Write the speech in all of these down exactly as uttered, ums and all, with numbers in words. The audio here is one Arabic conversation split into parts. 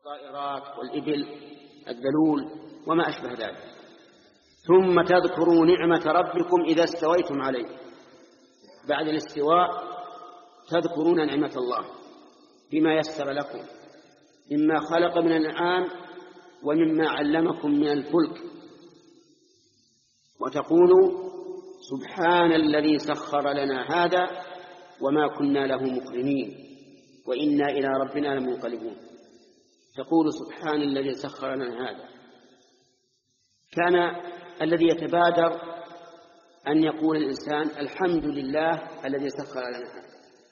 الطائرات والإبل الذلول وما أشبه ذلك. ثم تذكروا نعمة ربكم إذا استويتم عليه. بعد الاستواء تذكرون نعمة الله بما يسر لكم مما خلق من الأنعام ومما علمكم من الفلك، وتقولوا سبحان الذي سخر لنا هذا وما كنا له مقرنين وإنا إلى ربنا لمنقلبون. تقول سبحان الذي سخر لنا هذا. كان الذي يتبادر أن يقول الإنسان الحمد لله الذي سخر لنا هذا،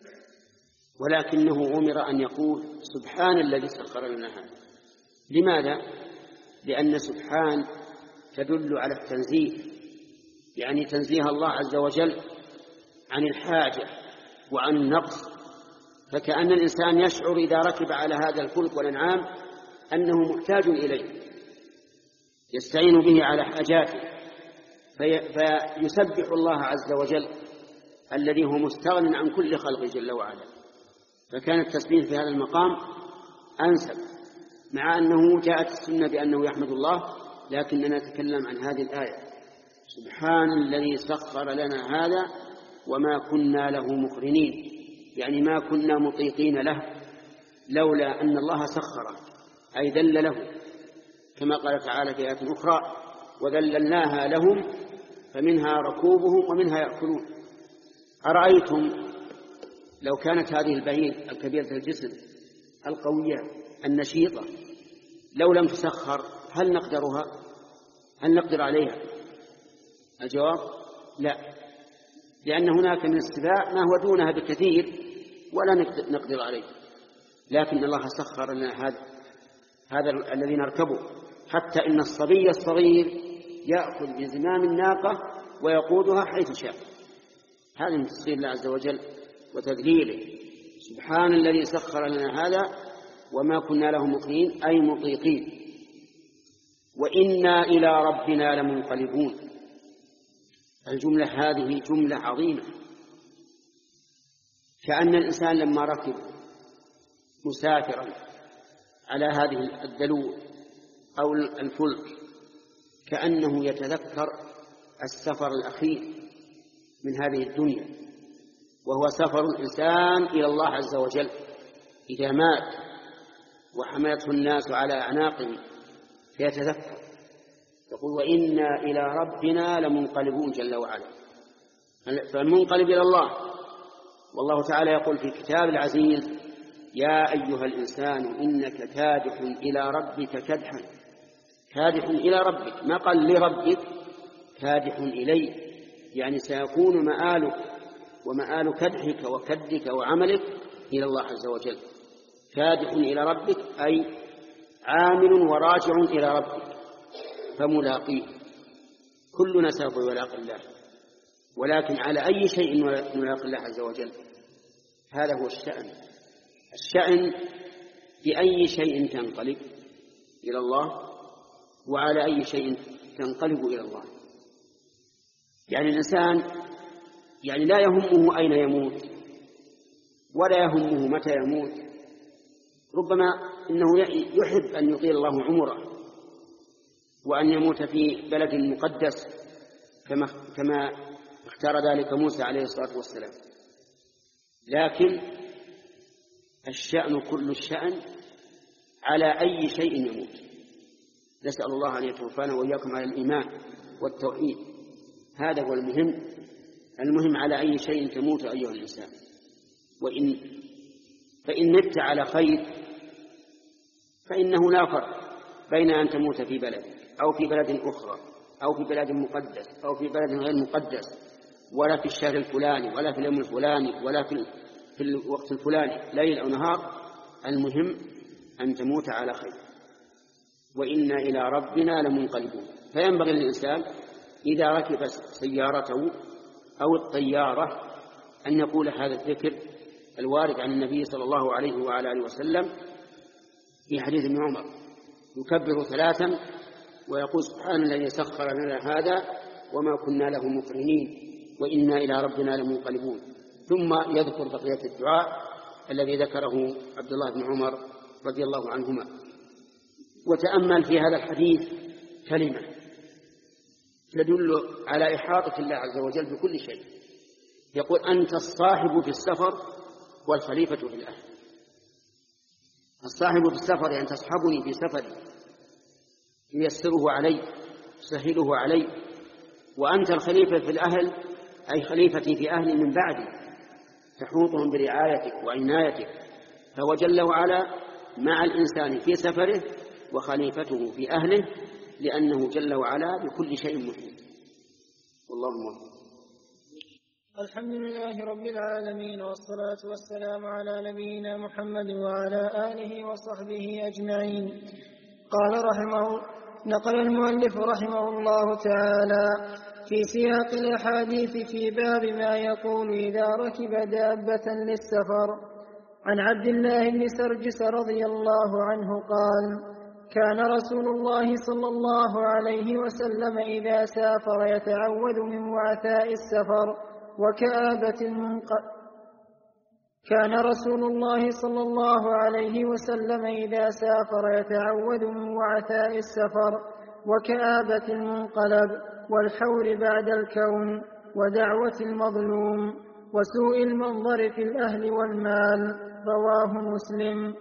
ولكنه أمر أن يقول سبحان الذي سخر لنا هذا. لماذا؟ لأن سبحان تدل على التنزيه، يعني تنزيه الله عز وجل عن الحاجة وعن النقص. فكأن الإنسان يشعر إذا ركب على هذا الفلك والأنعام أنه محتاج إليه، يستعين به على حاجاته، في فيسبح الله عز وجل الذي هو مستغن عن كل خلق جل وعلا. فكان التسبيح في هذا المقام أنسب، مع أنه جاءت السنة بأنه يحمد الله، لكننا نتكلم عن هذه الآية سبحان الذي سخر لنا هذا وما كنا له مقرنين، يعني ما كنا مطيقين له لولا أن الله سخره، أي ذل له، كما قال تعالى في آية أخرى وذللناها لهم فمنها ركوبهم ومنها يأكلون. أرأيتم لو كانت هذه البعير الكبيرة الجسم القوية النشيطة لو لم تسخر هل نقدرها؟ هل نقدر عليها؟ الجواب لا، لأن هناك من السباع ما هو دونها بكثير ولا نقدر عليه، لكن الله سخر لنا هذا هذا الذي نركبه، حتى إن الصبي الصغير يأخذ بزمام الناقة ويقودها حيث شاء. هذا من تسخير الله عز وجل وتذليله. سبحان الذي سخر لنا هذا وما كنا له مقرنين، أي مطيقين، وإنا إلى ربنا لمنقلبون. الجملة هذه جملة عظيمة، كأن الإنسان لما ركب مسافرا على هذه الدلو أو الفلك كأنه يتذكر السفر الأخير من هذه الدنيا، وهو سفر الإنسان إلى الله عز وجل إذا مات وحملته الناس على أعناقهم فيتذكر، يقول وإنا إلى ربنا لمنقلبون جل وعلا. فالمنقلب إلى الله، والله تعالى يقول في كتاب العزيز يا أيها الإنسان إنك كادح إلى ربك كدحا. كادح إلى ربك، ما قال لربك، كادح إليه، يعني سيكون مآلك ومآل كدحك وكدك وعملك إلى الله عز وجل. كادح إلى ربك أي عامل وراجع إلى ربك فملاقيه. كلنا سوف يلاقي الله، ولكن على أي شيء نلاقي الله عز وجل؟ هذا هو الشأن. الشأن بأي شيء تنقلب إلى الله وعلى أي شيء تنقلب إلى الله. يعني الإنسان يعني لا يهمه أين يموت ولا يهمه متى يموت، ربما إنه يحب أن يطيل الله عمره وأن يموت في بلد مقدس كما كما اختار ذلك موسى عليه الصلاة والسلام. لكن الشأن كل الشأن على أي شيء يموت. نسأل الله أن يتوفانا وإياكم على الإيمان والتوحيد، هذا هو المهم. المهم على أي شيء تموت أيها الإنسان. وإن فإن مت على خير فإنه لا فرق بين أن تموت في بلد أو في بلد أخرى أو في بلد مقدس أو في بلد غير مقدس، ولا في الشهر الفلاني ولا في اليوم الفلاني ولا في في الوقت الفلاني ليل أو نهار. المهم أن تموت على خير. وإنا إلى ربنا لمنقلبون. فينبغي للإنسان إذا ركب سيارته أو الطيارة أن يقول هذا الذكر الوارد عن النبي صلى الله عليه وعلى آله وسلم في حديث ابن عمر، يكبر ثلاثا ويقول سبحان الذي سخر لنا هذا وما كنا له مقرنين وإنا إلى ربنا لمنقلبون. ثم يذكر بقية الدعاء الذي ذكره عبد الله بن عمر رضي الله عنهما. وتأمل في هذا الحديث كلمة تدل على إحاطة الله عز وجل بكل شيء. يقول أنت الصاحب في السفر والخليفة في الأهل. الصاحب في السفر يعني تصحبني في سفري، ييسره علي، يسهله علي. وأنت الخليفة في الأهل أي خليفتي في أهلي من بعدي، تحوطهم برعايتك وعنايتك. فهو جل وعلا مع الإنسان في سفره وخليفته في أهله، لأنه جل وعلا بكل شيء محيط. والله موفق. الحمد لله رب العالمين، والصلاة والسلام على نبينا محمد وعلى آله وصحبه أجمعين. قال رحمه نقل المؤلف رحمه الله تعالى في سياق الأحاديث في باب ما يقول إذا ركب دابة للسفر عن عبد الله بن سرجس رضي الله عنه قال: كان رسول الله صلى الله عليه وسلم إذا سافر يتعوذ من وعثاء السفر وكآبة المنقلب كان رسول الله صلى الله عليه وسلم إذا سافر يتعوذ من وعثاء السفر وكآبة المنقلب والحور بعد الكون ودعوة المظلوم وسوء المنظر في الأهل والمال. رواه مسلم.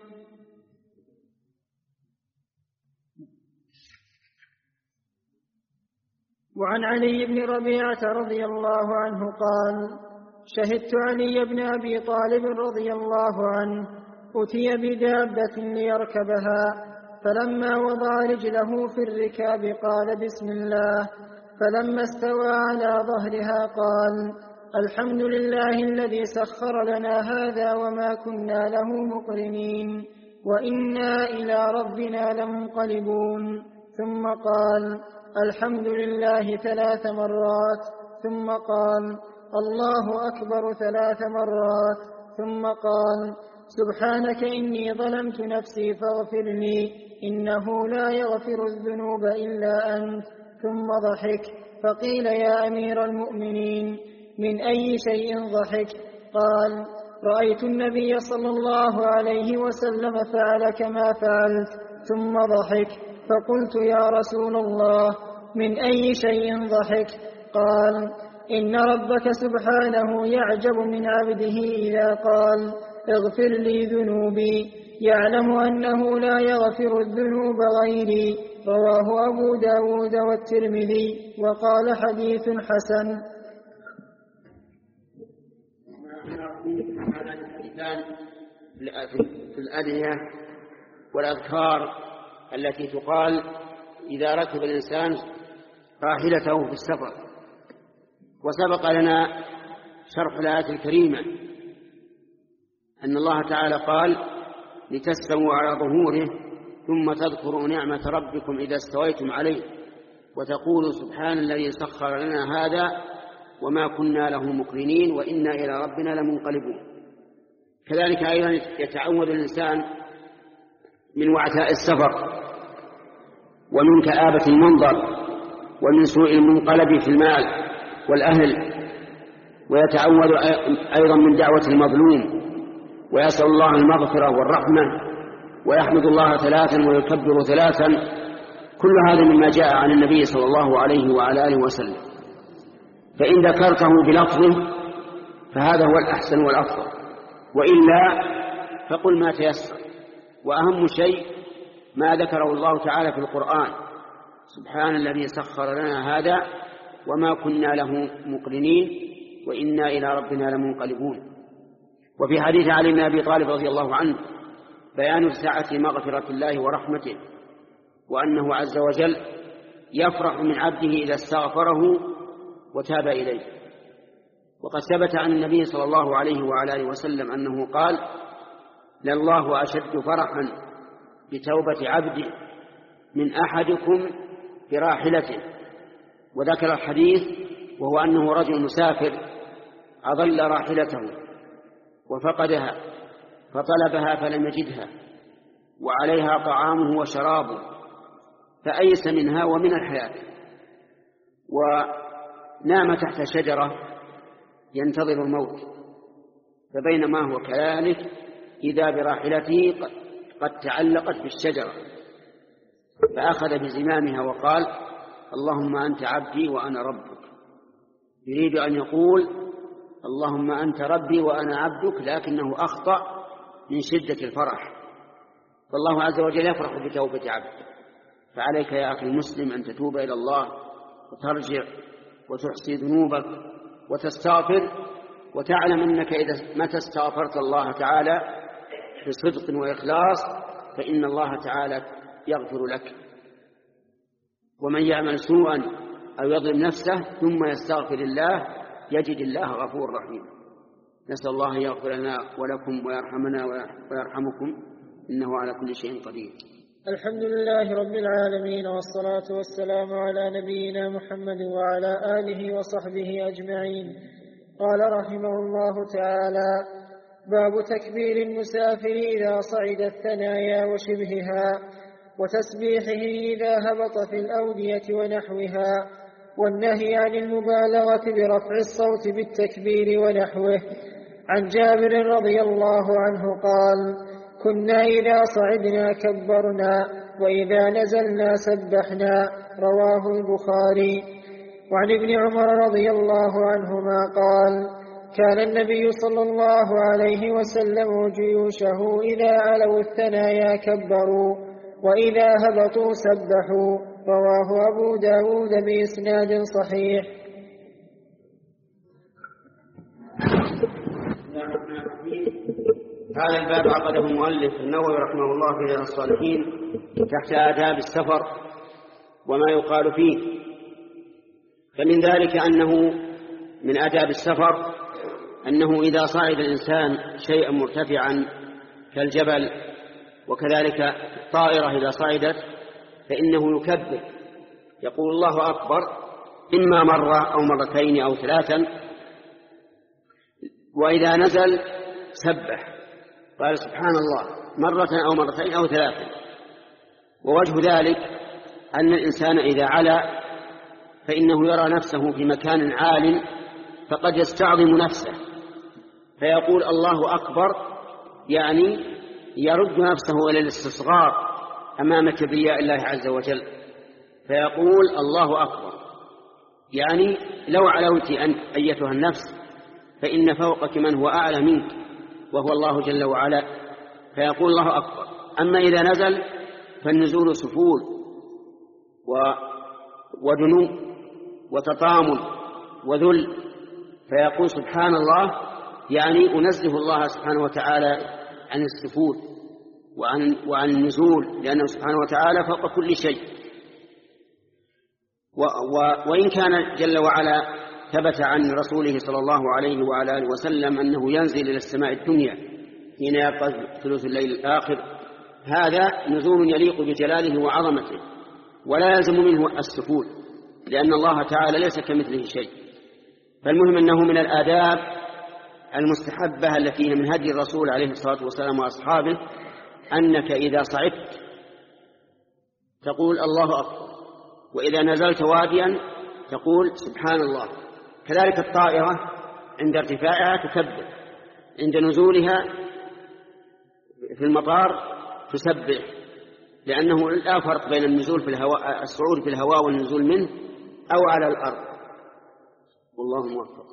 وعن علي بن ربيعة رضي الله عنه قال: شهدت علي بن أبي طالب رضي الله عنه أتي بدابة ليركبها، فلما وضع رجله في الركاب قال: بسم الله، فلما استوى على ظهرها قال: الحمد لله الذي سخر لنا هذا وما كنا له مقرنين وإنا إلى ربنا لمنقلبون. ثم قال: الحمد لله ثلاث مرات. ثم قال: الله أكبر ثلاث مرات. ثم قال: سبحانك إني ظلمت نفسي فاغفر لي إنه لا يغفر الذنوب إلا أنت. ثم ضحك، فقيل: يا أمير المؤمنين من أي شيء ضحك؟ قال: رأيت النبي صلى الله عليه وسلم فعل كما فعلت. ثم ضحك، فقلت: يا رسول الله من أي شيء ضحك؟ قال: إن ربك سبحانه يعجب من عبده إذا قال: اغفر لي ذنوبي، يعلم أنه لا يغفر الذنوب غيري. رواه أبو داود والترمذي وقال: حديث حسن. في الأدعية والأذكار التي تقال إذا ركب الإنسان راحلته في السفر. وسبق لنا شرح الآية الكريمة أن الله تعالى قال: لتستووا على ظهوره ثم تذكروا نعمة ربكم إذا استويتم عليه وتقولوا سبحان الذي سخر لنا هذا وما كنا له مقرنين وإنا إلى ربنا لمنقلبون. كذلك أيضا يتعوذ الإنسان من وعثاء السفر ومن كآبة المنظر ومن سوء المنقلب في المال والأهل، ويتعوذ أيضا من دعوة المظلوم، ويسأل الله المغفرة والرحمة، ويحمد الله ثلاثا ويكبر ثلاثا. كل هذا مما جاء عن النبي صلى الله عليه وعلى آله وسلم. فإن ذكرته بلفظه فهذا هو الأحسن والأفضل، وإلا فقل ما تيسر. وأهم شيء ما ذكره الله تعالى في القرآن: سبحان الذي سخر لنا هذا وما كنا له مقرنين وإنا إلى ربنا لمنقلبون. وفي حديث علي بن أبي طالب رضي الله عنه بيان سعة مغفرة الله ورحمته، وأنه عز وجل يفرح من عبده إذا استغفره وتاب إليه. وقد ثبت عن النبي صلى الله عليه وعلى آله وسلم أنه قال: لله أشد فرحا بتوبة عبده من أحدكم براحلته. وذكر الحديث وهو أنه رجل مسافر أضل راحلته وفقدها فطلبها فلم يجدها وعليها طعامه وشرابه فأيس منها ومن الحياة، ونام تحت شجرة ينتظر الموت، فبينما هو كذلك إذا براحلته قد تعلقت بالشجرة فأخذ بزمامها وقال: اللهم أنت عبدي وأنا ربك. يريد أن يقول: اللهم أنت ربي وأنا عبدك، لكنه أخطأ من شدة الفرح. فالله عز وجل يفرح بتوبة عبده. فعليك يا أخي المسلم أن تتوب إلى الله وترجع وتحصي ذنوبك وتستغفر، وتعلم أنك إذا متى استغفرت الله تعالى بصدق وإخلاص فإن الله تعالى يغفر لك. ومن يعمل سوءا أو يظلم نفسه ثم يستغفر الله يجد الله غفور رحيم. نسأل الله يغفر لنا ولكم ويرحمنا ويرحمكم، إنه على كل شيء قدير. الحمد لله رب العالمين، والصلاة والسلام على نبينا محمد وعلى آله وصحبه أجمعين. قال رحمه الله تعالى: باب تكبير المسافر إذا صعد الثنايا وشبهها، وتسبيحه إذا هبط في الأودية ونحوها، والنهي عن المبالغة برفع الصوت بالتكبير ونحوه. عن جابر رضي الله عنه قال: كنا إذا صعدنا كبرنا وإذا نزلنا سبحنا. رواه البخاري. وعن ابن عمر رضي الله عنهما قال: كان النبي صلى الله عليه وسلم وجيوشه إذا علوا الثنايا كبروا وإذا هبطوا سبحوا. رواه أبو داود بإسناد صحيح. هذا الباب عقده المؤلف النووي رحمه الله في رياض الصالحين تحت آداب السفر وما يقال فيه. فمن ذلك أنه من آداب السفر أنه إذا صعد الإنسان شيئا مرتفعا كالجبل، وكذلك الطائرة إذا صعدت فإنه يكبر، يقول الله أكبر إما مرة أو مرتين أو ثلاثا، وإذا نزل سبح، قال سبحان الله مرة أو مرتين أو ثلاثا. ووجه ذلك أن الإنسان إذا علا فإنه يرى نفسه في مكان عال فقد يستعظم نفسه فيقول الله أكبر، يعني يرد نفسه إلى الاستصغار أمام كبرياء الله عز وجل، فيقول الله أكبر، يعني لو علوت أنت أيتها النفس فإن فوقك من هو أعلى منك وهو الله جل وعلا، فيقول الله أكبر. أما إذا نزل فالنزول سفول ودنو وتطامن وذل، فيقول سبحان الله، يعني أنزه الله سبحانه وتعالى عن السفول وعن, وعن النزول، لأنه سبحانه وتعالى فوق كل شيء. و و وإن كان جل وعلا ثبت عن رسوله صلى الله عليه وعلى آله وسلم أنه ينزل إلى السماء الدنيا حين يبقى ثلث الليل الآخر، هذا نزول يليق بجلاله وعظمته ولا يلزم منه السفول، لأن الله تعالى ليس كمثله شيء. فالمهم أنه من الآداب المستحبة التي هي من هدي الرسول عليه الصلاة والسلام وأصحابه أنك إذا صعدت تقول الله أكبر، وإذا نزلت واديا تقول سبحان الله. كذلك الطائرة عند ارتفاعها تكبر، عند نزولها في المطار تسبح، لأنه لا فرق بين النزول في الهواء الصعود في الهواء والنزول منه أو على الأرض. والله موفق.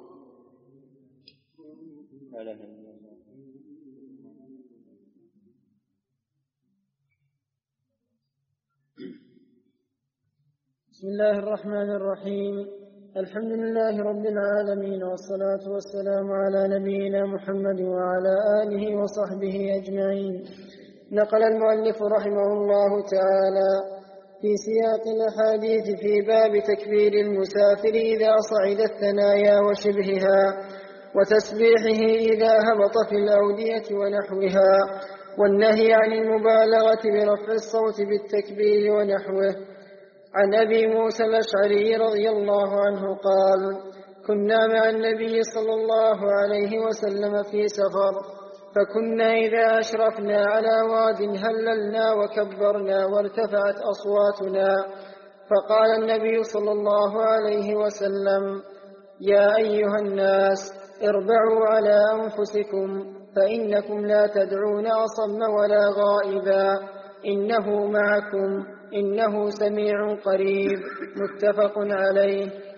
بسم الله الرحمن الرحيم. الحمد لله رب العالمين، والصلاة والسلام على نبينا محمد وعلى آله وصحبه أجمعين. نقل المؤلف رحمه الله تعالى في سياق الأحاديث في باب تكبير المسافر إذا صعد الثنايا وشبهها، وتسبيحه إذا هبط في الأودية ونحوها، والنهي عن المبالغة برفع الصوت بالتكبير ونحوه. عن أبي موسى الأشعري رضي الله عنه قال: كنا مع النبي صلى الله عليه وسلم في سفر، فكنا إذا أشرفنا على واد هللنا وكبرنا وارتفعت أصواتنا، فقال النبي صلى الله عليه وسلم: يا أيها الناس اربعوا على أنفسكم، فإنكم لا تدعون أصم ولا غائبا، إنه معكم. إنه سميع قريب. متفق عليه.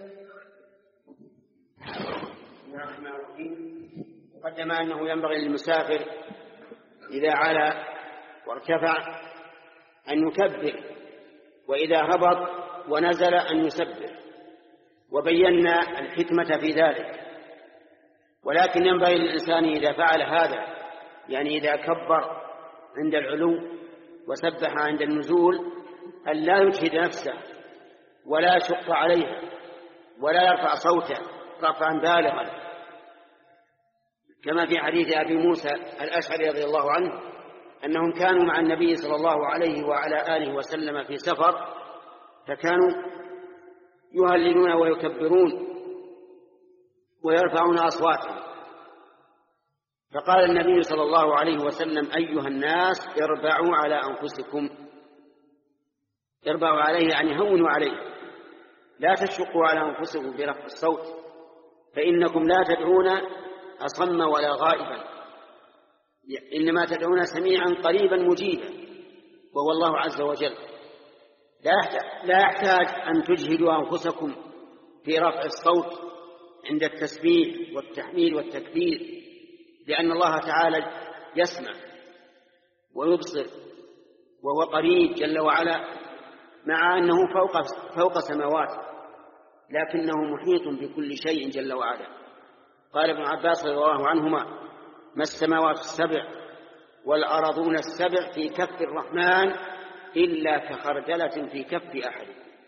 قدم أنه ينبغي للمسافر إذا علا وارتفع أن يكبر، وإذا هبط ونزل أن يسبح، وبينا الحكمة في ذلك. ولكن ينبغي للإنسان إذا فعل هذا، يعني إذا كبر عند العلو وسبح عند النزول، أن لا يجهد نفسه ولا يشق عليها ولا يرفع صوته رفعا بالغا، كما في حديث أبي موسى الأشعري رضي الله عنه أنهم كانوا مع النبي صلى الله عليه وعلى آله وسلم في سفر، فكانوا يهللون ويكبرون ويرفعون أصواتهم، فقال النبي صلى الله عليه وسلم: أيها الناس اربعوا على أنفسكم. اربعوا عليه يعني هونوا عليه، لا تشقوا على أنفسكم برفع الصوت، فإنكم لا تدعون أصم ولا غائبا، إنما تدعون سميعا قريبا مجيبا، وهو الله عز وجل. لا يحتاج أن تجهدوا أنفسكم في رفع الصوت عند التسبيح والتحميد والتكبير، لأن الله تعالى يسمع ويبصر وهو قريب جل وعلا، مع أنه فوق, فوق سماواته، لكنه محيط بكل شيء جل وعلا. قال ابن عباس رضي الله عنهما: ما السماوات السبع والأرضون السبع في كف الرحمن إلا كخردلة في كف أحد.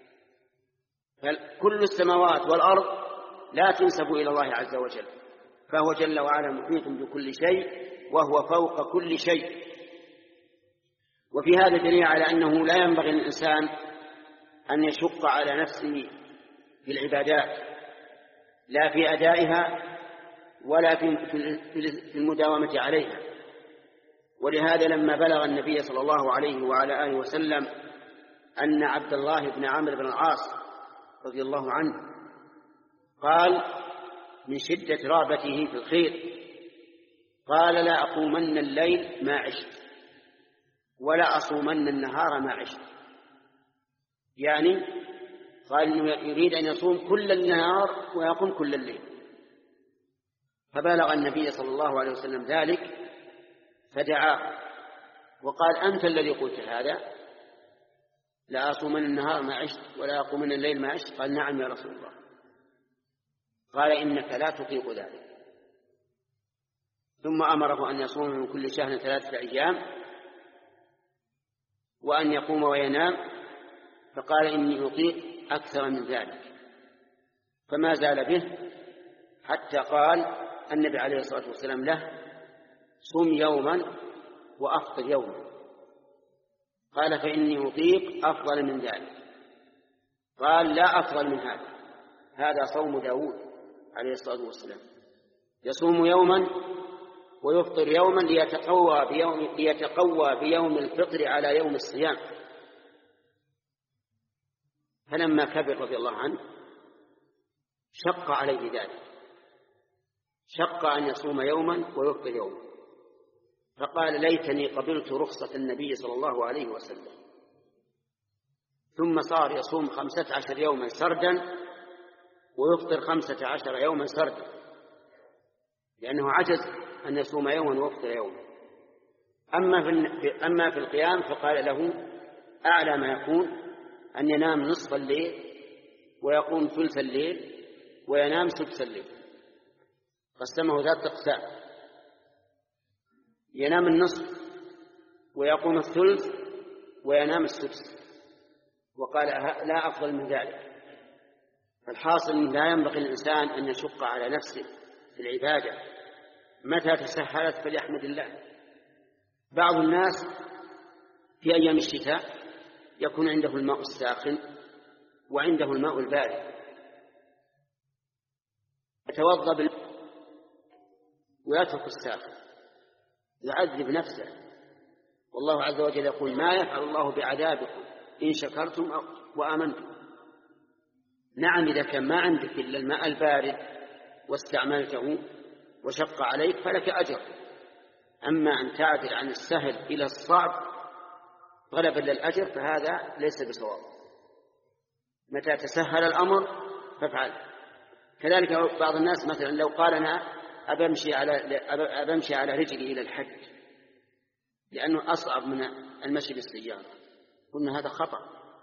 فكل السماوات والأرض لا تنسب إلى الله عز وجل، فهو جل وعلا محيط بكل شيء وهو فوق كل شيء. وفي هذا دليل على أنه لا ينبغي للإنسان أن يشق على نفسه في العبادات، لا في أدائها ولا في المداومة عليها. ولهذا لما بلغ النبي صلى الله عليه وعلى آله وسلم أن عبد الله بن عمرو بن العاص رضي الله عنه قال من شدة رغبته في الخير، قال: لا أقومن الليل ما عشت ولا أصومن النهار ما عشت. يعني قال إنه يريد أن يصوم كل النهار ويقوم كل الليل. فبلغ النبي صلى الله عليه وسلم ذلك فدعاه وقال: أنت الذي قلت هذا، لا أصومن النهار ما عشت ولا أقومن الليل ما عشت؟ قال: نعم يا رسول الله. قال: إنك لا تطيق ذلك. ثم أمره أن يصوم من كل شهر ثلاثة أيام وأن يقوم وينام، فقال: إني أطيق أكثر من ذلك. فما زال به حتى قال النبي عليه الصلاة والسلام له: صم يوما وأفطر يوما. قال: فإني أطيق أفضل من ذلك. قال: لا أفضل من هذا، هذا صوم داود عليه الصلاة والسلام، يصوم يوما ويفطر يوما ليتقوى بيوم, ليتقوى بيوم الفطر على يوم الصيام. فلما كبر رضي الله عنه شق عليه ذلك، شق أن يصوم يوما ويفطر يوما، فقال: ليتني قبلت رخصة النبي صلى الله عليه وسلم. ثم صار يصوم خمسة عشر يوما سردا ويفطر خمسة عشر يوما سردا، لأنه عجز أن يصوم يوما ويفطر يوما. أما في, أما في القيام فقال له: أعلى ما يكون أن ينام نصف الليل ويقوم ثلث الليل وينام سدس الليل. قسمه ذات أقسام: ينام النصف ويقوم الثلث وينام السدس. وقال: لا أفضل من ذلك. فالحاصل لا ينبغي الإنسان أن يشق على نفسه في العبادة، متى تسهلت فليحمد الله. بعض الناس في أيام الشتاء يكون عنده الماء الساخن وعنده الماء البارد، يتوضأ بالماء ويترك الساخن، يعذب نفسه. والله عز وجل يقول: ما يفعل الله بعذابكم إن شكرتم وآمنتم. نعم، إذا كان ما عندك إلا الماء البارد واستعملته وشق عليك فلك أجر، أما أن تعدل عن السهل إلى الصعب طلبا للأجر فهذا ليس بصواب. متى تسهل الأمر فافعل. كذلك بعض الناس مثلا لو قال أنا أبمشي على أبمشي على رجلي إلى الحج لأنه أصعب من المشي بالسيارة، قلنا هذا خطأ.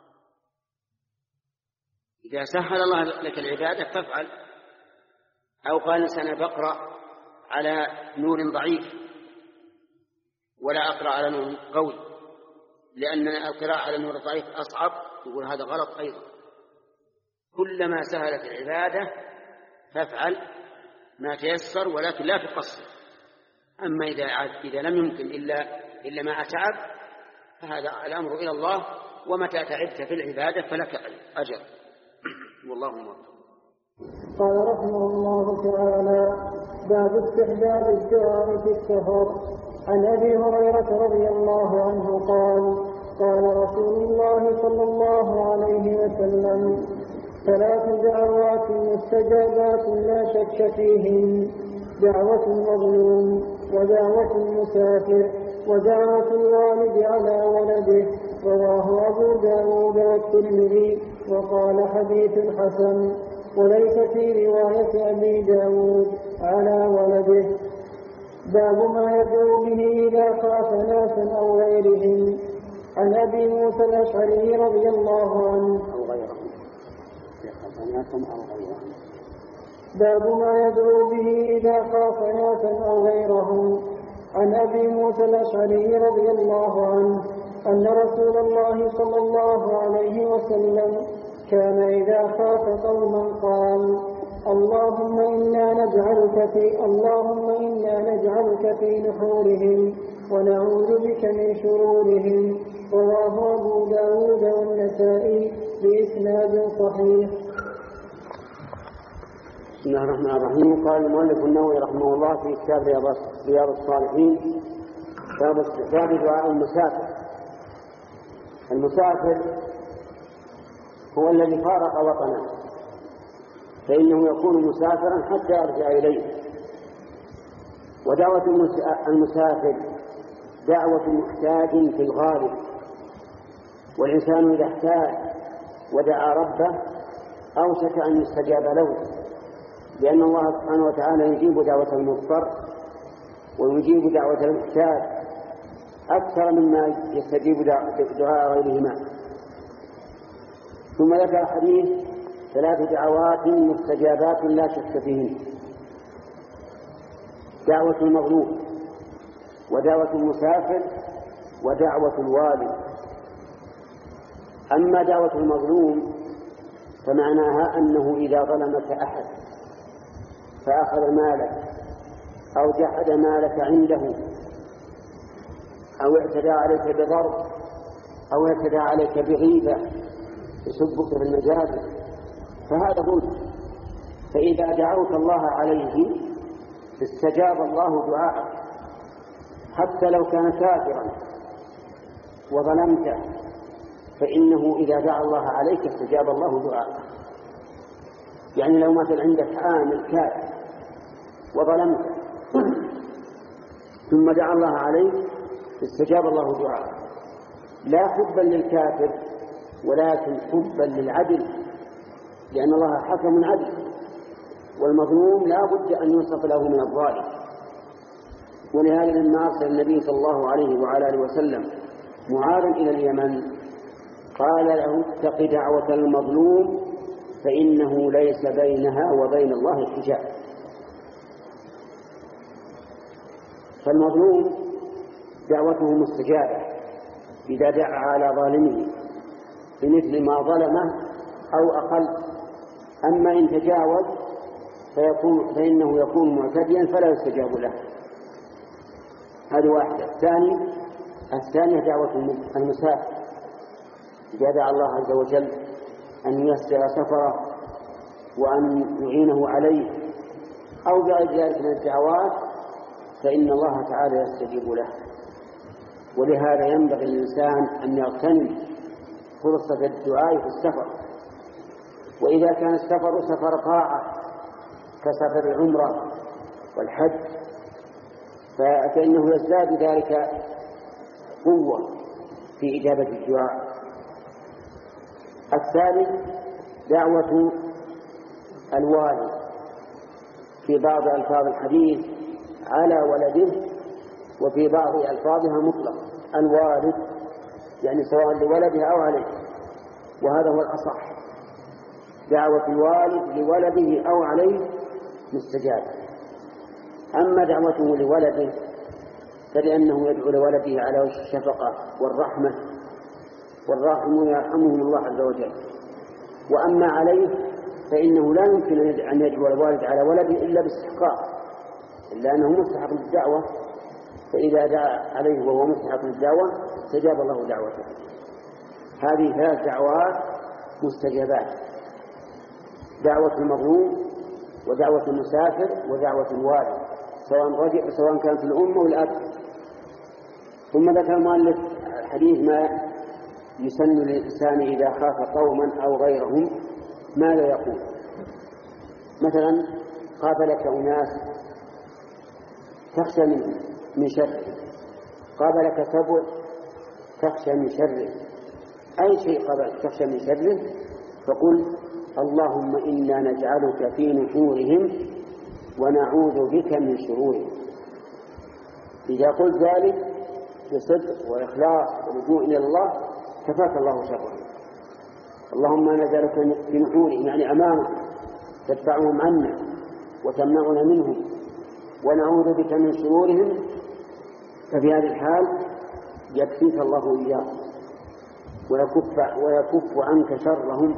إذا سهل الله لك العبادة فافعل. أو قال إنسان بقرأ على نور ضعيف ولا أقرأ على نور قوي لأن القراءة على نور ضعيف أصعب، يقول هذا غلط أيضا. كلما سهلت العبادة فافعل ما تيسر، ولكن لا تقصر. أما إذا إذا لم يمكن إلا إلا ما تعب فهذا الأمر إلى الله، ومتى تعبت في العبادة فلك أجر والله موفق. قال رحمه الله تعالى: باب استحباب الدعاء في السفر. عن أبي هريرة رضي الله عنه قال: قال رسول الله صلى الله عليه وسلم: ثلاث دعوات مستجابات لا شك فيهن: دعوة المظلوم، ودعوة المسافر، ودعوة الوالد على ولده. رواه أبو داود والترمذي وقال حديث حسن، وليس في رواية أبي داود على ولده. باب ما يدعو به إذا خاف ناسا أو غيرهم. عن أبي موسى الأشعري رضي الله عنه أو غيرهم أو غيرهم باب ما يدعو به إذا خاف ناسا أو غيرهم. عن أبي موسى الأشعري رضي الله عنه أن رسول الله صلى الله عليه وسلم كان إذا خاف قوما قال: اللهم إنا نجعلك في اللهم إنا نجعلك في نحورهم ونعوذ بك من شرورهم. رواه أبو داود والنسائي بإسناد صحيح. بسم الله الرحمن الرحيم. قال المؤلف النووي رحمه الله في كتاب رياض الصالحين: باب استحباب دعاء المسافر. المسافر هو الذي فارق وطنه، فإنه يكون مسافرا حتى يرجع إليه. ودعوة المسافر دعوة محتاج في الغالب، والإنسان إذا احتاج ودعا ربه أوشك أن يستجاب له، لأن الله سبحانه وتعالى يجيب دعوة المضطر ويجيب دعوة المحتاج أكثر مما يستجيب دعاء غيرهما. ثم ذكر حديث: ثلاث دعوات مستجابات لا شك فيهن: دعوة المظلوم، ودعوة المسافر، ودعوة الوالد. أما دعوة المظلوم فمعناها أنه إذا ظلمك أحد فأخذ مالك أو جحد مالك عنده أو اعتدى عليك بضرب أو اعتدى عليك بغيبة يسبك في المجالس فهذا ظلم. فإذا دعوت الله عليه استجاب الله دعاءك حتى لو كان كافرا وظلمته، فإنه إذا دعا الله عليك استجاب الله دعاءك. يعني لو مثل عندك عامل كافر وظلمته ثم دعا الله عليك استجاب الله دعاءك، لا حبا للكافر ولكن حبا للعدل، لأن الله حكم عدل، والمظلوم لا بد أن ينصف له من الظالم. ولهذا لما أرسل النبي صلى الله عليه وعلى آله وسلم معاذ إلى اليمن قال له: اتق دعوة المظلوم فإنه ليس بينها وبين الله حجاب. فالمظلوم دعوته مستجابة إذا دعا على ظالمه بمثل ما ظلمه أو أقل. أما إن تجاوز فيكون فإنه يكون معتديا فلا يستجاب له. هذا واحد. الثاني الثانية دعوة المسافر إذا دعا الله عز وجل أن ييسر سفره وأن يعينه عليه أو بغير ذلك من الدعوات فإن الله تعالى يستجيب له. ولهذا ينبغي للإنسان أن يغتنم فرصة الدعاء في السفر. وإذا كان السفر سفر طاعة كسفر العمرة والحج فإنه يزداد ذلك قوة في إجابة الدعاء. الثالث دعوة الوالد في بعض ألفاظ الحديث على ولده، وفي بعض ألفاظها مطلق الوالد، يعني سواء لولده أو عليه، وهذا هو الأصح. دعوة الوالد لولده أو عليه مستجابة. أما دعوته لولده فلأنه يدعو لولده على وجه الشفقة والرحمة، والراحمون يرحمهم الله عز وجل. وأما عليه فإنه لا يمكن أن يدعو الوالد على ولده إلا باستحقاق، إلا أنه مستحق للدعوة، فإذا دعا عليه وهو مستحق للدعوة استجاب الله دعوته. هذه ثلاث دعوات مستجابات: دعوة المظلوم، ودعوة المسافر، ودعوة الوالد، سواء رجع سواء كانت الأم أو الأب. ثم ذكر المؤلف الحديث ما يسن للإنسان إذا خاف قوما أو غيرهم ماذا يقول. مثلا قابلك أناس تخشى منهم من شره، قابلك سبع تخشى من شره، أي شيء قابلك تخشى من شره فقل اللهم إنا نجعلك في نحورهم ونعوذ بك من شرورهم. إذا قلت ذلك بصدق وإخلاص ولجوء إلى الله كفاك الله شرهم. اللهم نجعلك في نحورهم يعني أمامك تدفعهم عنا وتمنعنا منهم، ونعوذ بك من شرورهم، ففي هذه الحال يكفيك الله إياهم ويكف, ويكف عنك شرهم.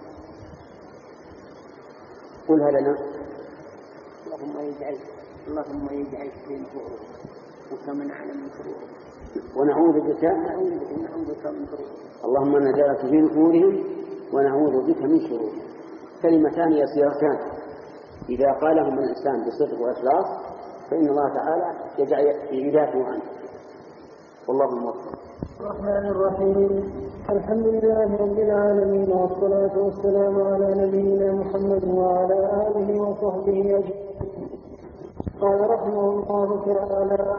قلها لنا اللهم يجعل اللهم يجعل في نحورهم وكمنعنا من شرورهم، ونعوذ بك نعوذ بك من شرورهم. اللهم نجعلك في نحورهم ونعوذ بك من شرورهم. كلمتان يسيرتان إذا قالهم الإنسان بصدق وإخلاص فإن الله تعالى يدافع عنه. والله الموفق. الرحمن الرحيم. الحمد لله رب العالمين، والصلاة والسلام على نبينا محمد وعلى آله وصحبه أجمعين. قال رحمه الله تعالى: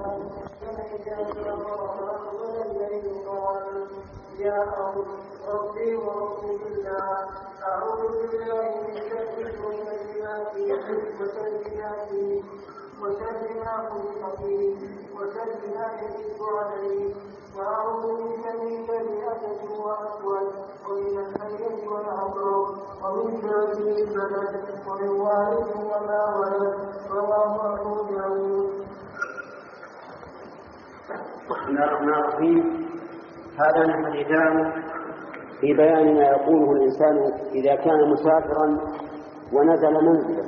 يا ربي ورسول الله أعوذ بالله من شر وسيئاته وسيئاته وشر ما خلق فيه وشر ما يجب عليه، وأعوذ بك من شر أسد وأسود ومن الحية والعقرب ومن شر البلد ومن والد وما ولد. رواه أبو داود. بسم الله الرحمن الرحيم. هذان الحديثان في بيان ما يقوله الإنسان إذا كان مسافرا ونزل منزلا،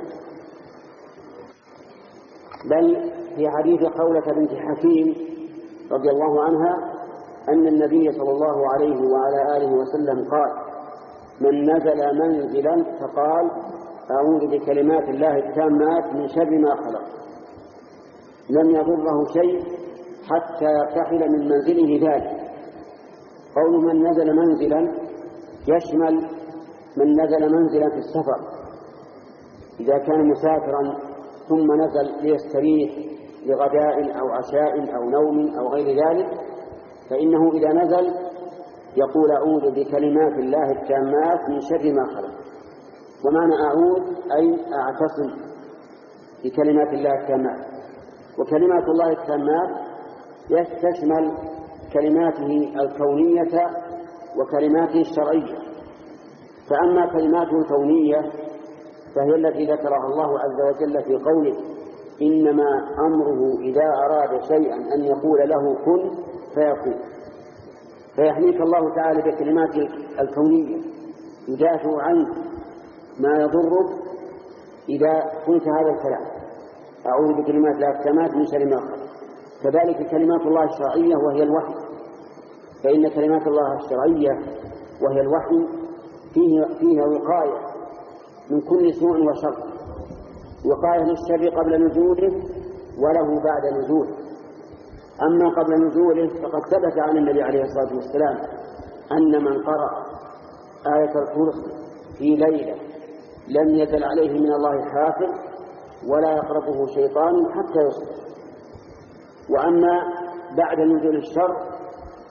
بل في حديث خولة بنت حكيم رضي الله عنها أن النبي صلى الله عليه وعلى آله وسلم قال: من نزل منزلا فقال أعوذ بكلمات الله التامات من شر ما خلق لم يضره شيء حتى يرتحل من منزله ذلك. قول من نزل منزلا يشمل من نزل منزلا في السفر، إذا كان مسافرا ثم نزل ليستريح لغداء أو عشاء أو نوم أو غير ذلك، فإنه إذا نزل يقول أعوذ بكلمات الله التامات من شر ما خلق. ومعنى أعوذ أي أعتصم بكلمات الله التامات. وكلمات الله التامات يستشمل كلماته الكونية وكلماته الشرعية. فأما كلماته الكونية فهي التي ذكرها الله عز وجل في قوله: إنما أمره إذا أراد شيئا أن يقول له كن فيكون. فيحميك الله تعالى بكلماته الكونية، يدافع عنك ما يضرك إذا قلت هذا الكلام: أعوذ بكلمات الله التامات من شر ما خلق. كذلك كلمات الله الشرعية وهي الوحي، فإن كلمات الله الشرعية وهي الوحي فيه فيها وقاية من كل سوء وشر، وقاية للشر قبل نزوله وله بعد نزوله. أما قبل نزوله فقد ثبت عن النبي عليه الصلاة والسلام أن من قرأ آية الكرسي في ليلة لم يزل عليه من الله حافظ ولا يقربه شيطان حتى يصبح. وأما بعد نزول الشر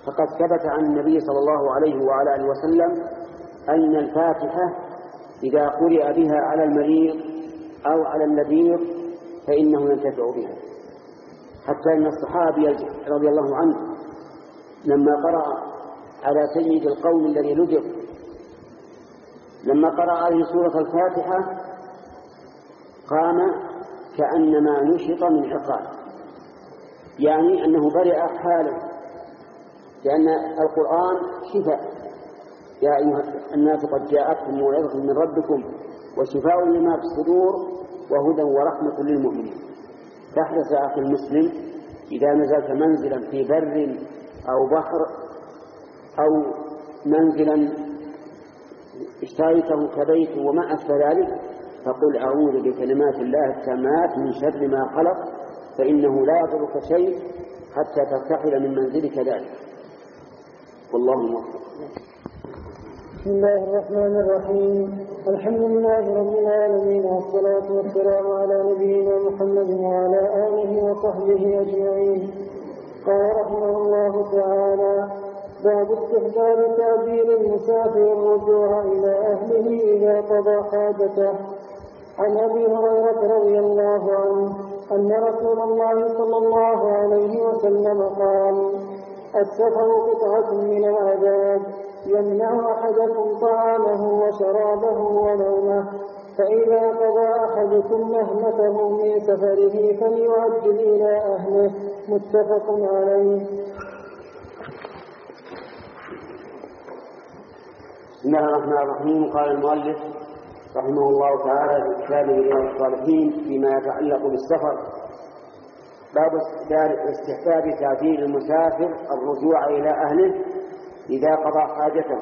فقد ثبت عن النبي صلى الله عليه وعلى آله وسلم أن الفاتحة إذا قرئ بها على المريض أو على النذير فإنه ينتفع بها، حتى أن الصحابي رضي الله عنه لما قرأ على سيد القوم الذي لجر، لما قرأ عليه سورة الفاتحة قام كأنما نشط من عقال، يعني أنه برئ حاله، لأن القرآن شفاء. يا أيها الناس قد جاءتكم موعظة من ربكم وشفاء لما في الصدور وهدى ورحمة للمؤمنين. تحدث أخي المسلم إذا نزلت منزلا في بر أو بحر أو منزلا اشتريته كبيت وما أشبه ذلك، فقل أعوذ بكلمات الله التامات من شر ما خلق، فإنه لا يضرك شيء حتى ترتحل من منزلك ذلك. والله موفق. بسم الله الرحمن الرحيم. الحمد لله رب العالمين، والصلاة والسلام على نبينا محمد وعلى آله وصحبه أجمعين. قال رحمه الله تعالى: باب استحباب تعجيل المسافر الرجوع إلى أهله إذا قضى حاجته. عن أبي هريرة رضي الله عنه أن رسول الله صلى الله عليه وسلم قال: السفر قطعة من العذاب، يمنع أحدكم طعامه وشرابه ونومه، فإذا قضى أحدكم مهمته من سفره فليعجل إلى أهله. متفق عليه. بسم الله الرحمن الرحيم. قال المؤلف رحمه الله تعالى في كتابه رياض الصالحين فيما يتعلق بالسفر: باب استحباب تعجيل المسافر الرجوع إلى أهله إذا قضى حاجته،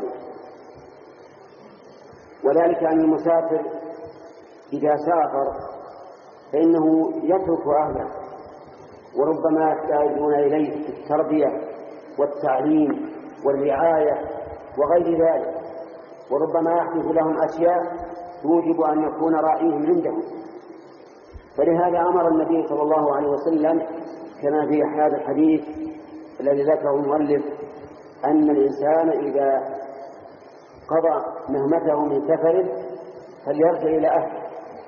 وذلك أن المسافر إذا سافر فإنه يترك أهله، وربما يحتاجون إليه في التربية والتعليم والرعاية وغير ذلك، وربما يحدث لهم أشياء توجب أن يكون راعيهم عندهم. فلهذا أمر النبي صلى الله عليه وسلم كما في هذا الحديث الذي ذكره المؤلف أن الإنسان إذا قضى مهمته من سفره فليرجع إلى أهله.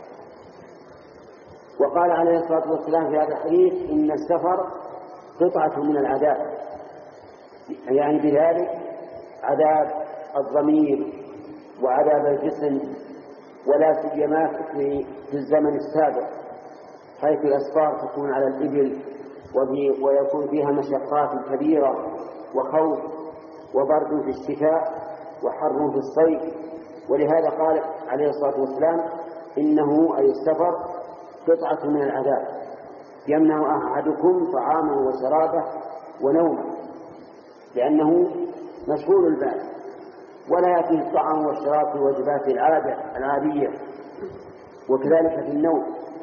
وقال عليه الصلاة والسلام في هذا الحديث: إن السفر قطعة من العذاب، يعني بذلك عذاب الضمير وعذاب الجسم، ولا سيما في الزمن السابق حيث الأسفار تكون على الإبل ويكون فيها مشقات كبيرة وخوف وبرد في الشتاء وحر في الصيف. ولهذا قال عليه الصلاة والسلام: إنه أي السفر قطعة من العذاب، يمنع أحدكم طعامه وشرابه ونومه، لأنه مشغول البال ولا يأتيه الطعام والشراب في وجبات العادة العادية، وكذلك في النوم.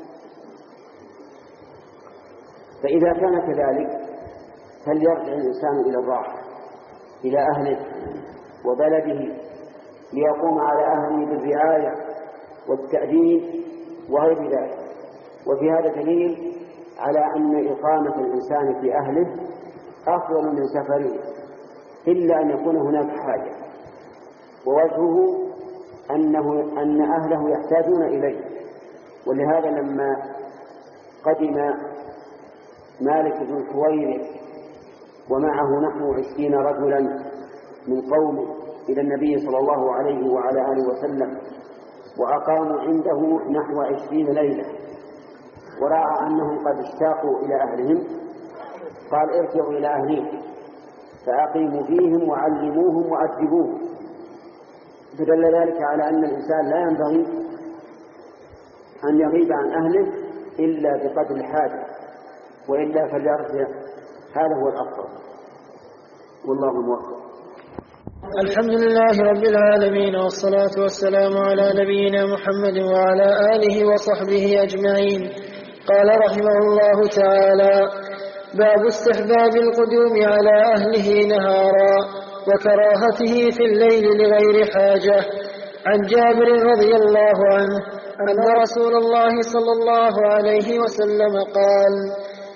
فإذا كان كذلك فليرجع الإنسان إلى الراحة، إلى أهله وبلده، ليقوم على أهله بالرعاية والتأديب وغير ذلك. وفي هذا دليل على أن إقامة الإنسان في أهله أفضل من سفره، إلا أن يكون هناك حاجة، ووجهه أنه أن أهله يحتاجون إليه. ولهذا لما قدم مالك بن الحويرث ومعه نحو عشرين رجلا من قومه إلى النبي صلى الله عليه وعلى آله وسلم، وأقاموا عنده نحو عشرين ليلة، ورأى أنهم قد اشتاقوا إلى أهلهم، قال: ارجعوا إلى أهلهم فأقيموا فيهم وعلموهم وأدبوهم. فدل ذلك على أن الإنسان لا ينبغي أن يغيب عن أهله إلا بقدر الحاجة، وإلا فليرجع. هذا هو الأفضل، والله موفق. الحمد لله رب العالمين، والصلاة والسلام على نبينا محمد وعلى آله وصحبه أجمعين. قال رحمه الله تعالى: باب استحباب القدوم على أهله نهارا وكراهته في الليل لغير حاجة. عن جابر رضي الله عنه أن رسول الله صلى الله عليه وسلم قال: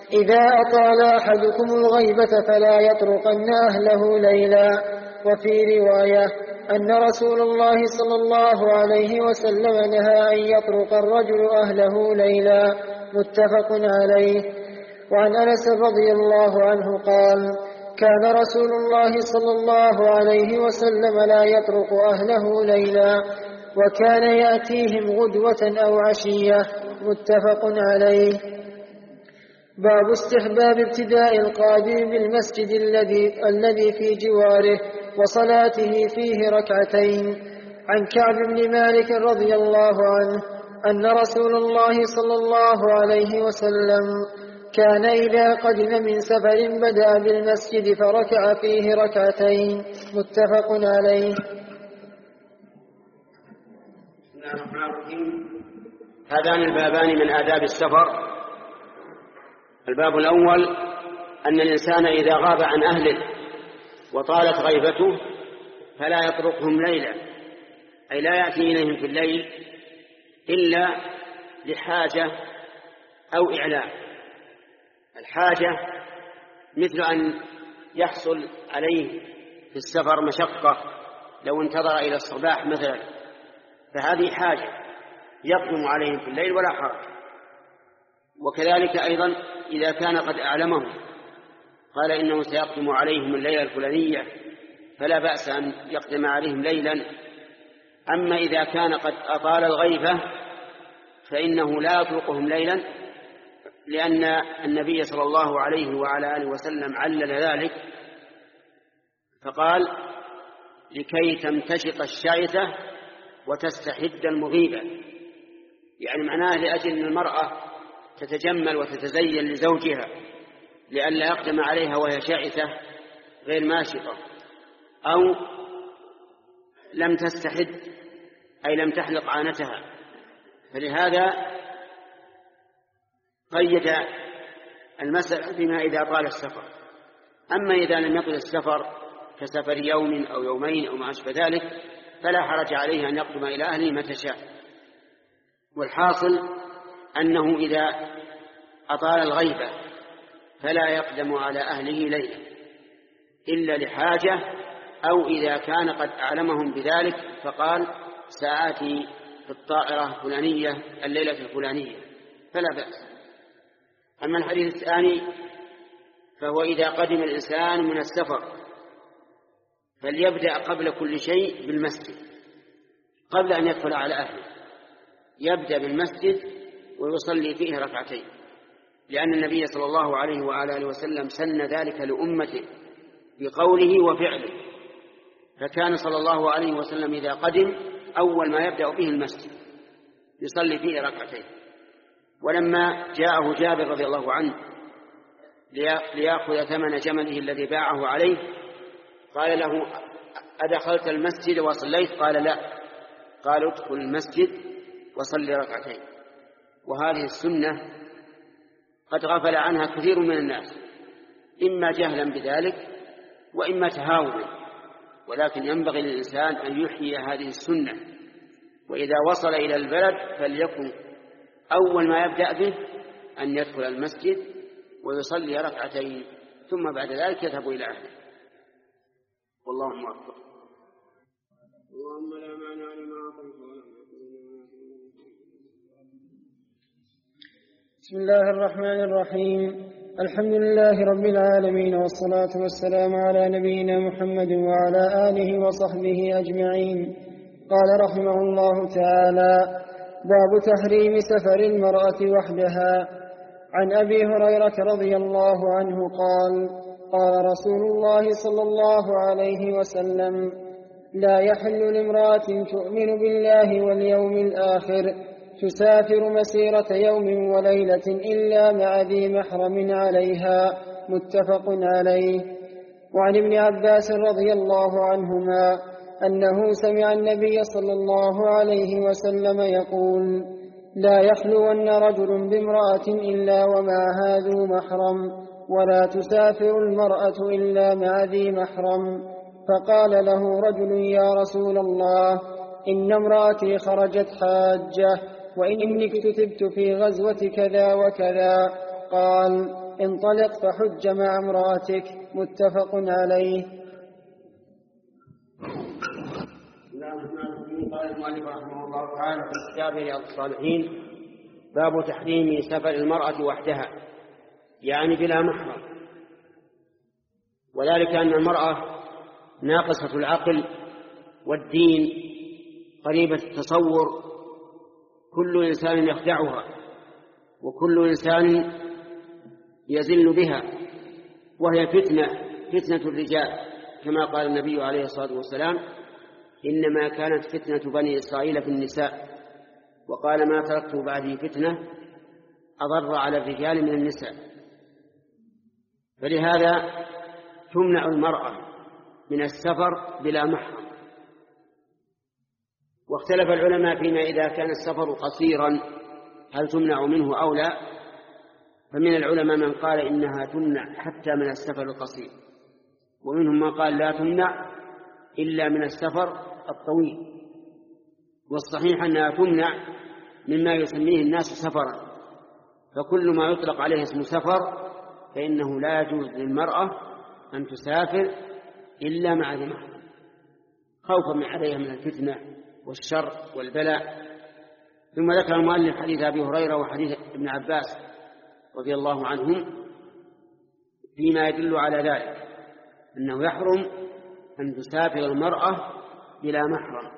إذا أطال أحدكم الغيبة فلا يطرقن أهله ليلا. وفي رواية أن رسول الله صلى الله عليه وسلم نهى أن يطرق الرجل أهله ليلا، متفق عليه. وعن أنس رضي الله عنه قال: كان رسول الله صلى الله عليه وسلم لا يطرق أهله ليلا، وكان يأتيهم غدوة أو عشية، متفق عليه. باب استحباب ابتداء القادم بالمسجد الذي الذي في جواره وصلاته فيه ركعتين. عن كعب بن مالك رضي الله عنه أن رسول الله صلى الله عليه وسلم كان إذا قدم من سفر بدأ بالمسجد فركع فيه ركعتين، متفق عليه. بسم الله الرحمن الرحيم. هذان البابان من آداب السفر. الباب الأول أن الإنسان إذا غاب عن أهله وطالت غيبته فلا يطرقهم ليلا، أي لا يأتي إليهم في الليل إلا لحاجة أو إعلام. الحاجة مثل أن يحصل عليه في السفر مشقة، لو انتظر إلى الصباح مثلا، فهذه حاجة يقدم عليهم في الليل ولا حرج. وكذلك أيضا إذا كان قد أعلمهم قال إنه سيقدم عليهم الليلة الفلانية فلا بأس أن يقدم عليهم ليلا. أما إذا كان قد أطال الغيبة فإنه لا يطرقهم ليلا، لأن النبي صلى الله عليه وعلى آله وسلم علل ذلك فقال: لكي تمتشط الشعثة وتستحد المغيبة، يعني معناه لأجل أن المرأة تتجمل وتتزين لزوجها لئلا يقدم عليها وهي شاعثة غير ماشطة، أو لم تستحد أي لم تحلق عانتها، فلهذا قيد المسألة بما إذا طال السفر. أما إذا لم يطل السفر كسفر يوم أو يومين أو ما أشبه ذلك فلا حرج عليه أن يقدم إلى أهله متى شاء. والحاصل أنه إذا أطال الغيبة فلا يقدم على أهله ليلا إلا لحاجة، أو إذا كان قد أعلمهم بذلك فقال: سآتي في الطائرة الفلانية الليلة الفلانية، فلا بأس. أما الحديث الثاني فهو إذا قدم الإنسان من السفر فليبدأ قبل كل شيء بالمسجد قبل أن يدخل على أهله، يبدأ بالمسجد ويصلي فيه ركعتين، لأن النبي صلى الله عليه وعلى آله وسلم سن ذلك لأمته بقوله وفعله، فكان صلى الله عليه وسلم إذا قدم أول ما يبدأ به المسجد يصلي فيه ركعتين. ولما جاءه جابر رضي الله عنه ليأخذ ثمن جمله الذي باعه عليه قال له: أدخلت المسجد وصليت؟ قال: لا. قال: ادخل المسجد وصلي ركعتين. وهذه السنة قد غفل عنها كثير من الناس، إما جهلا بذلك وإما تهاونا، ولكن ينبغي للإنسان أن يحيي هذه السنة، وإذا وصل إلى البلد فليكن أول ما يبدأ به أن يدخل المسجد ويصلي ركعتين، ثم بعد ذلك يذهب إلى أهله. والله موفق. اللهم لا مانع لما أعطيت ولا بسم الله الرحمن الرحيم. الحمد لله رب العالمين، والصلاة والسلام على نبينا محمد وعلى آله وصحبه أجمعين. قال رحمه الله تعالى: باب تحريم سفر المرأة وحدها. عن أبي هريرة رضي الله عنه قال: قال رسول الله صلى الله عليه وسلم: لا يحل لامرأة تؤمن بالله واليوم الآخر تسافر مسيرة يوم وليلة إلا مع ذي محرم عليها، متفق عليه. وعن ابن عباس رضي الله عنهما أنه سمع النبي صلى الله عليه وسلم يقول: لا يخلون رجل بامرأة إلا ومعها ذو محرم، ولا تسافر المرأة إلا مع ذي محرم. فقال له رجل: يا رسول الله، إن امرأتي خرجت حاجة، وإني كتبت في غزوة كذا وكذا. قال: انطلق فحج مع امرأتك. متفق عليه. قال المؤلف رحمه الله تعالى في كتاب رياض الصالحين: باب تحريم سفر المرأة وحدها، يعني بلا محرم، وذلك أن المرأة ناقصة العقل والدين قريبة التصور، كل إنسان يخدعها وكل إنسان يزل بها، وهي فتنة فتنة الرجال، كما قال النبي عليه الصلاة والسلام: إنما كانت فتنة بني إسرائيل في النساء، وقال: ما تركت بعدي فتنة أضر على الرجال من النساء. فلهذا تمنع المرأة من السفر بلا محرم. واختلف العلماء فيما إذا كان السفر قصيرا هل تمنع منه أو لا، فمن العلماء من قال إنها تمنع حتى من السفر القصير، ومنهم من قال لا تمنع إلا من السفر الطويل، والصحيح أنها تمنع مما يسميه الناس سفرا، فكل ما يطلق عليه اسم سفر فإنه لا يجوز للمرأة أن تسافر إلا مع ذي محرم، خوفا من عليها من الفتنة والشر والبلاء. ثم ذكر المؤلف حديث أبي هريرة وحديث ابن عباس رضي الله عنهم فيما يدل على ذلك، أنه يحرم أن تسافر المرأة بلا محرم.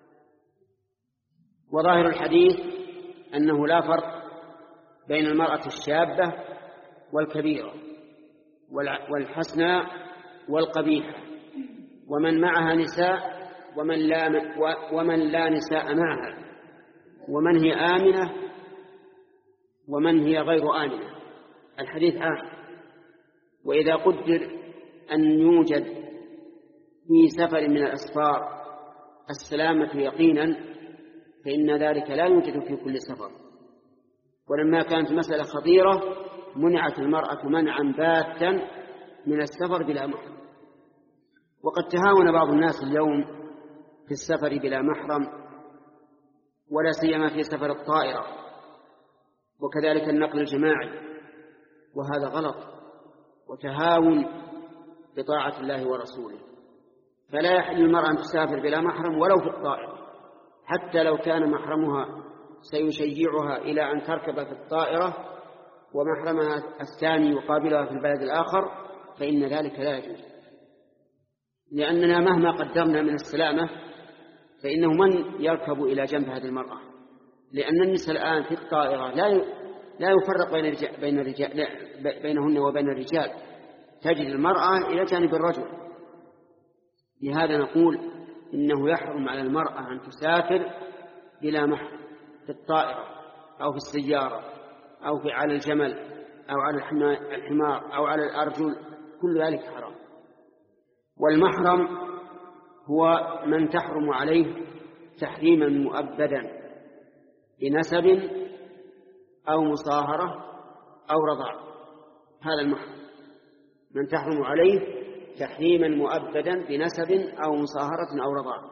وظاهر الحديث أنه لا فرق بين المرأة الشابة والكبيرة والحسناء والقبيحة، ومن معها نساء ومن لا, ومن لا نساء معها، ومن هي آمنة ومن هي غير آمنة. الحديث عام. وإذا قدر أن يوجد في سفر من الأسفار السلامة يقينا فإن ذلك لا يوجد في كل سفر، ولما كانت مسألة خطيرة منعت المرأة منعا باتا من السفر بلا محرم. وقد تهاون بعض الناس اليوم في السفر بلا محرم، ولا سيما في سفر الطائرة، وكذلك النقل الجماعي، وهذا غلط وتهاون بطاعة الله ورسوله. فلا يحل للمرأة أن تسافر بلا محرم ولو في الطائرة، حتى لو كان محرمها سيشيعها إلى أن تركب في الطائرة ومحرمها الثاني يقابلها في البلد الآخر، فإن ذلك لا يجوز، لأننا مهما قدرنا من السلامة فإنه من يركب إلى جنب هذه المرأة، لأن النساء الآن في الطائرة لا لا يفرق بين الرجال بين الرجال بينهن وبين الرجال، تجد المرأة إلى جانب الرجل. لهذا نقول إنه يحرم على المرأة أن تسافر بلا محرم في الطائرة أو في السيارة أو في على الجمل أو على الحمار أو على الأرجل، كل ذلك حرام. والمحرم هو من تحرم عليه تحريما مؤبدا بنسب أو مصاهرة أو رضاع، هذا المحرم، من تحرم عليه تحريما مؤبدا بنسب أو مصاهرة أو رضاع.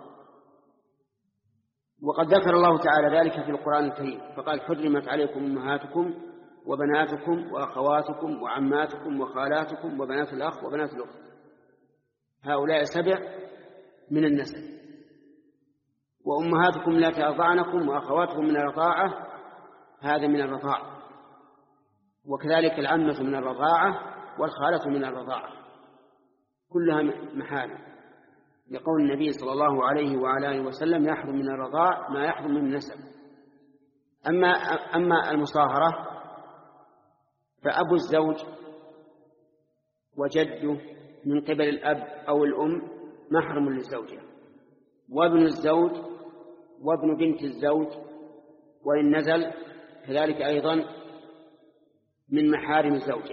وقد ذكر الله تعالى ذلك في القرآن الكريم فقال: حرمت عليكم أمهاتكم وبناتكم وأخواتكم وعماتكم وخالاتكم وبنات الأخ وبنات الأخت، هؤلاء سبع من النسب. وأمهاتكم لا ترضعنكم وأخواتكم من الرضاعة، هذا من الرضاعة، وكذلك العمة من الرضاعة والخالة من الرضاعة، كلها محارم، لقول النبي صلى الله عليه وعلى آله وسلم: يحرم من الرضاع ما يحرم من النسب. أما أما المصاهرة فأبو الزوج وجده من قبل الأب أو الأم محرم للزوجة، وابن الزوج وابن بنت الزوج وإن نزل كذلك أيضا من محارم الزوجة.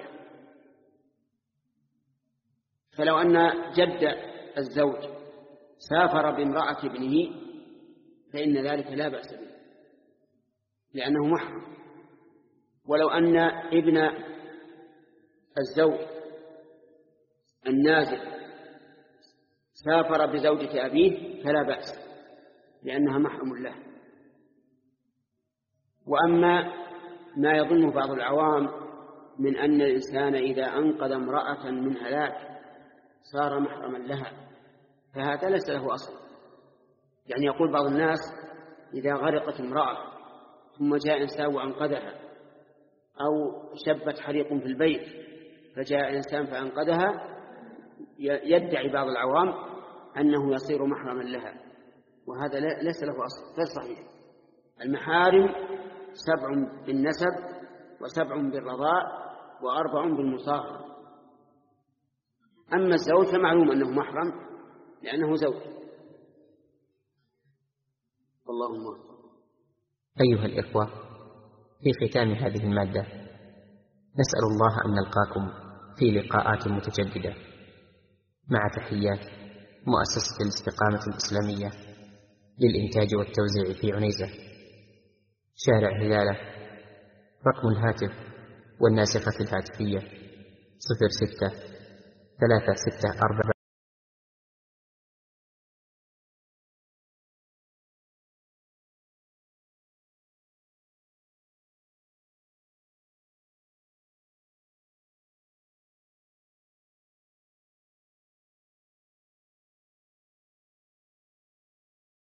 فلو أن جد الزوج سافر بامرأة ابنه فإن ذلك لا بأس به لأنه محرم. ولو أن ابن الزوج النازل سافر بزوجة أبيه فلا بأس لأنها محرم له. وأما ما يظن بعض العوام من أن الإنسان إذا أنقذ امرأة من هلاك صار محرما لها، فهذا ليس له أصل. يعني يقول بعض الناس إذا غرقت امرأة ثم جاء إنسان وأنقذها، أو شبت حريق في البيت فجاء إنسان فأنقذها، يدعي بعض العوام أنه يصير محرما لها، وهذا ليس له أصل، غير صحيح. المحارم سبع بالنسب وسبع بالرضاء وأربع بالمصاهرة. أما الزوج فمعلوم أنه محرم لأنه زوج. اللهم أيها الإخوة، في ختام هذه المادة نسأل الله أن نلقاكم في لقاءات متجددة، مع تحيات مؤسسة الاستقامة الإسلامية للإنتاج والتوزيع في عنيزة، شارع هلالة. رقم الهاتف والناسخة الهاتفية صفر ستة ثلاثة ستة أربعة